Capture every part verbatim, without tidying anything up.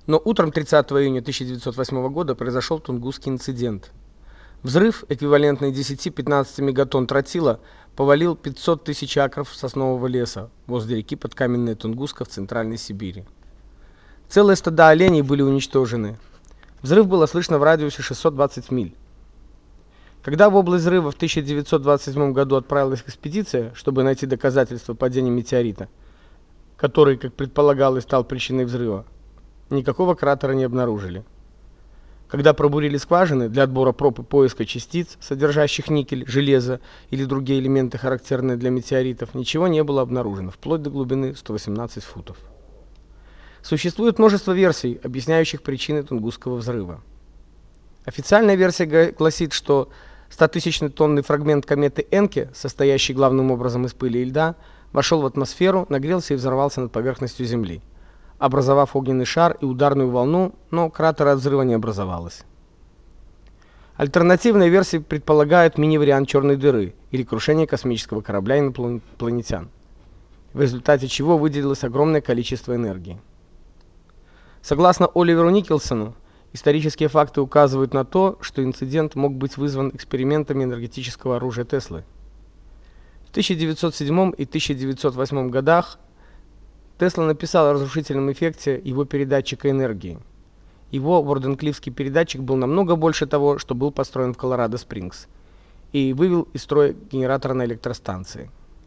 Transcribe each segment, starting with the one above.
Но утром тридцатого июня тысяча девятьсот восьмого года произошел Тунгусский инцидент. Взрыв, эквивалентный десяти-пятнадцати мегатонн тротила, повалил пятьсот тысяч акров соснового леса возле реки Подкаменная Тунгуска в Центральной Сибири. Целые стада оленей были уничтожены. Взрыв было слышно в радиусе шестьсот двадцать миль. Когда в область взрыва в тысяча девятьсот двадцать седьмом году отправилась экспедиция, чтобы найти доказательства падения метеорита, который, как предполагалось, стал причиной взрыва, никакого кратера не обнаружили. Когда пробурили скважины для отбора проб и поиска частиц, содержащих никель, железо или другие элементы, характерные для метеоритов, ничего не было обнаружено, вплоть до глубины сто восемнадцать футов. Существует множество версий, объясняющих причины Тунгусского взрыва. Официальная версия гласит, что стотысячный тонный фрагмент кометы Энке, состоящий главным образом из пыли и льда, вошел в атмосферу, нагрелся и взорвался над поверхностью Земли, образовав огненный шар и ударную волну, но кратера от взрыва не образовалось. Альтернативная версия предполагает мини-вариант черной дыры или крушение космического корабля инопланетян, в результате чего выделилось огромное количество энергии. Согласно Оливеру Николсону, исторические факты указывают на то, что инцидент мог быть вызван экспериментами энергетического оружия Теслы. В тысяча девятьсот седьмом и тысяча девятьсот восьмом годах Тесла написал о разрушительном эффекте его передатчика энергии. Его Ворденклифский передатчик был намного больше того, что был построен в Колорадо-Спрингс, и вывел из строя генератор на электростанции.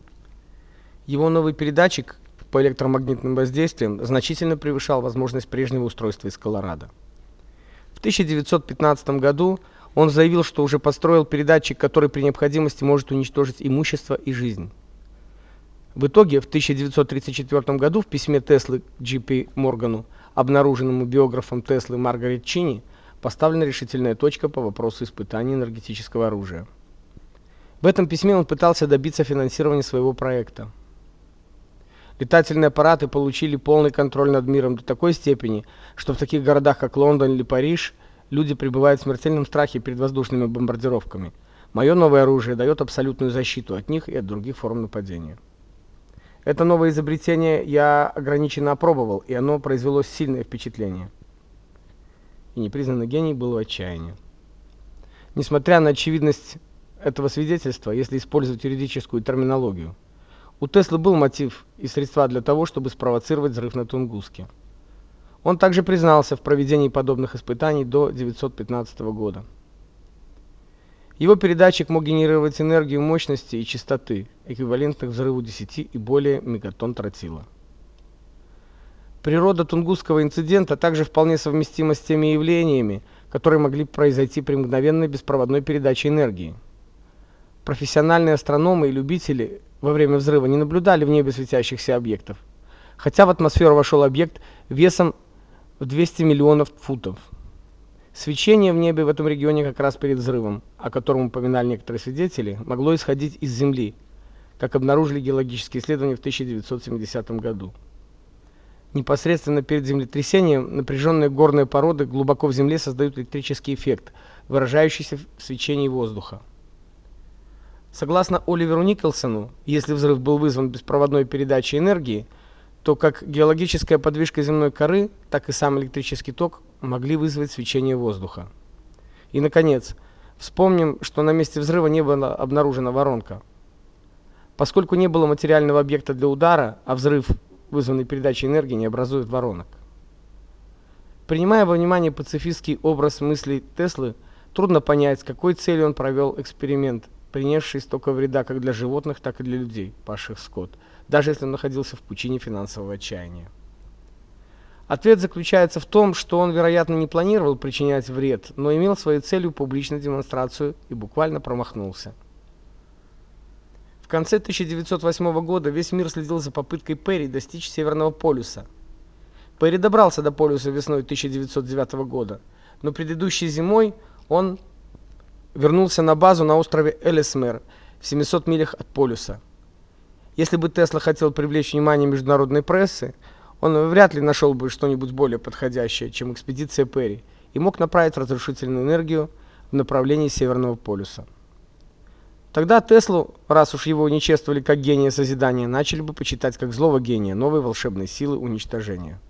Его новый передатчик по электромагнитным воздействиям значительно превышал возможность прежнего устройства из Колорадо. В тысяча девятьсот пятнадцатом году он заявил, что уже построил передатчик, который при необходимости может уничтожить имущество и жизнь. В итоге в тысяча девятьсот тридцать четвёртом году в письме Теслы Джей Пи Моргану, обнаруженному биографом Теслы Маргарет Чини, поставлена решительная точка по вопросу испытаний энергетического оружия. В этом письме он пытался добиться финансирования своего проекта. Летательные аппараты получили полный контроль над миром до такой степени, что в таких городах, как Лондон или Париж, люди пребывают в смертельном страхе перед воздушными бомбардировками. Мое новое оружие дает абсолютную защиту от них и от других форм нападения. Это новое изобретение я ограниченно опробовал, и оно произвело сильное впечатление. И непризнанный гений был в отчаянии. Несмотря на очевидность этого свидетельства, если использовать юридическую терминологию, у Теслы был мотив и средства для того, чтобы спровоцировать взрыв на Тунгуске. Он также признался в проведении подобных испытаний до тысяча девятьсот пятнадцатого года. Его передатчик мог генерировать энергию мощности и частоты, эквивалентных взрыву десяти и более мегатонн тротила. Природа Тунгусского инцидента также вполне совместима с теми явлениями, которые могли произойти при мгновенной беспроводной передаче энергии. Профессиональные астрономы и любители во время взрыва не наблюдали в небе светящихся объектов, хотя в атмосферу вошел объект весом в двести миллионов футов. Свечение в небе в этом регионе как раз перед взрывом, о котором упоминали некоторые свидетели, могло исходить из Земли, как обнаружили геологические исследования в тысяча девятьсот семидесятом году. Непосредственно перед землетрясением напряженные горные породы глубоко в земле создают электрический эффект, выражающийся в свечении воздуха. Согласно Оливеру Николсону, если взрыв был вызван беспроводной передачей энергии, то как геологическая подвижка земной коры, так и сам электрический ток могли вызвать свечение воздуха. И, наконец, вспомним, что на месте взрыва не была обнаружена воронка. Поскольку не было материального объекта для удара, а взрыв, вызванный передачей энергии, не образует воронок. Принимая во внимание пацифистский образ мыслей Теслы, трудно понять, с какой целью он провел эксперимент, принесший столько вреда как для животных, так и для людей, пасших скот, даже если он находился в пучине финансового отчаяния. Ответ заключается в том, что он, вероятно, не планировал причинять вред, но имел своей целью публичную демонстрацию и буквально промахнулся. В конце тысяча девятьсот восьмого года весь мир следил за попыткой Перри достичь Северного полюса. Перри добрался до полюса весной тысяча девятьсот девятого года, но предыдущей зимой он вернулся на базу на острове Эллисмер в семистах милях от полюса. Если бы Тесла хотел привлечь внимание международной прессы, он вряд ли нашел бы что-нибудь более подходящее, чем экспедиция Перри, и мог направить разрушительную энергию в направлении Северного полюса. Тогда Теслу, раз уж его не чествовали как гения созидания, начали бы почитать как злого гения новой волшебной силы уничтожения.